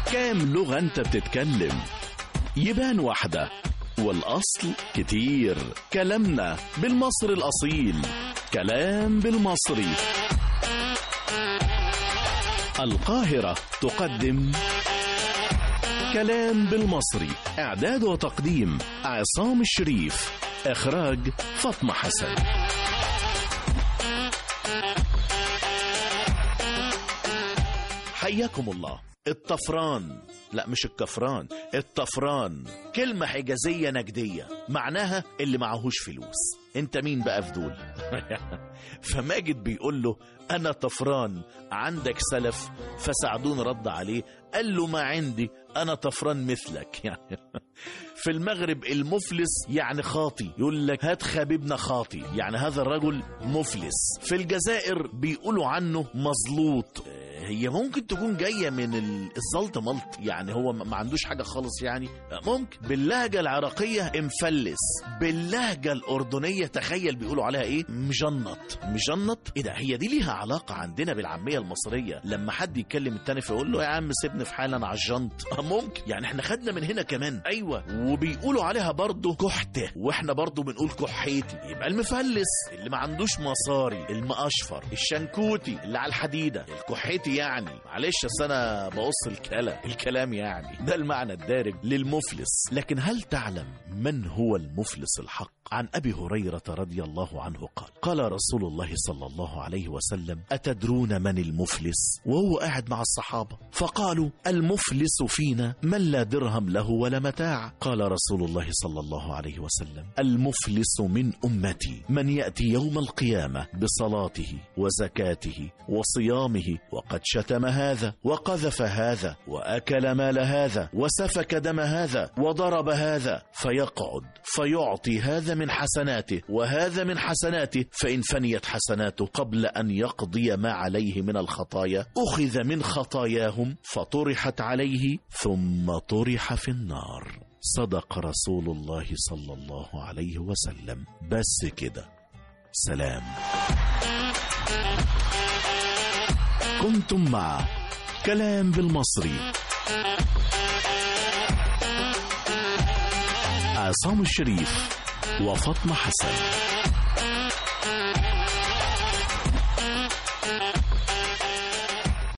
كام لغة انت بتتكلم؟ يبان واحدة والأصل كتير. كلامنا بالمصري الأصيل، كلام بالمصري. القاهرة تقدم كلام بالمصري. إعداد وتقديم عصام الشريف، إخراج فاطمة حسن. حياكم الله. الطفران، لا مش الكفران، الطفران كلمة حجازية نجدية معناها اللي معهوش فلوس. انت مين بقى في دول؟ فماجد بيقول له انا طفران، عندك سلف؟ فسعدون رد عليه قال له ما عندي، انا طفران مثلك. يعني في المغرب المفلس يعني خاطي، يقول لك هات خبيبنا خاطي، يعني هذا الرجل مفلس. في الجزائر بيقولوا عنه مزلوط، هي ممكن تكون جاية من الزلط ملط، يعني هو ما عندوش حاجة خالص. يعني ممكن باللهجة العراقية مفلس، باللهجة الأردنية تخيل بيقولوا عليها ايه؟ مجنط. مجنط ايه ده؟ هي دي ليها علاقة عندنا بالعامية المصرية، لما حد يتكلم التاني فيقول له يا عم سيبني في حالي انا عالجنط. ممكن يعني احنا خدنا من هنا كمان. ايوه، وبيقولوا عليها برضه كحته، واحنا برضه بنقول كحيتي. يبقى المفلس اللي ما عندوش مصاري، المقشفر، الشنكوتي اللي على الحديده، الكحيتي يعني. معلش اصل انا بقص الكلام يعني ده المعنى الدارج للمفلس. لكن هل تعلم من هو المفلس الحق؟ عن أبي هريرة رضي الله عنه قال رسول الله صلى الله عليه وسلم أتدرون من المفلس؟ وهو قاعد مع الصحابة فقالوا المفلس فينا من لا درهم له ولا متاع. قال رسول الله صلى الله عليه وسلم المفلس من أمتي من يأتي يوم القيامة بصلاته وزكاته وصيامه وقد شتم هذا وقذف هذا وأكل مال هذا وسفك دم هذا وضرب هذا، فيقعد فيعطي هذا من حسناته وهذا من حسناته، فإن فنيت حسناته قبل أن يقضي ما عليه من الخطايا أخذ من خطاياهم فطرحت عليه ثم طرح في النار. صدق رسول الله صلى الله عليه وسلم. بس كده، سلام. كنتم مع كلام بالمصري، عصام الشريف وفاطمة حسن.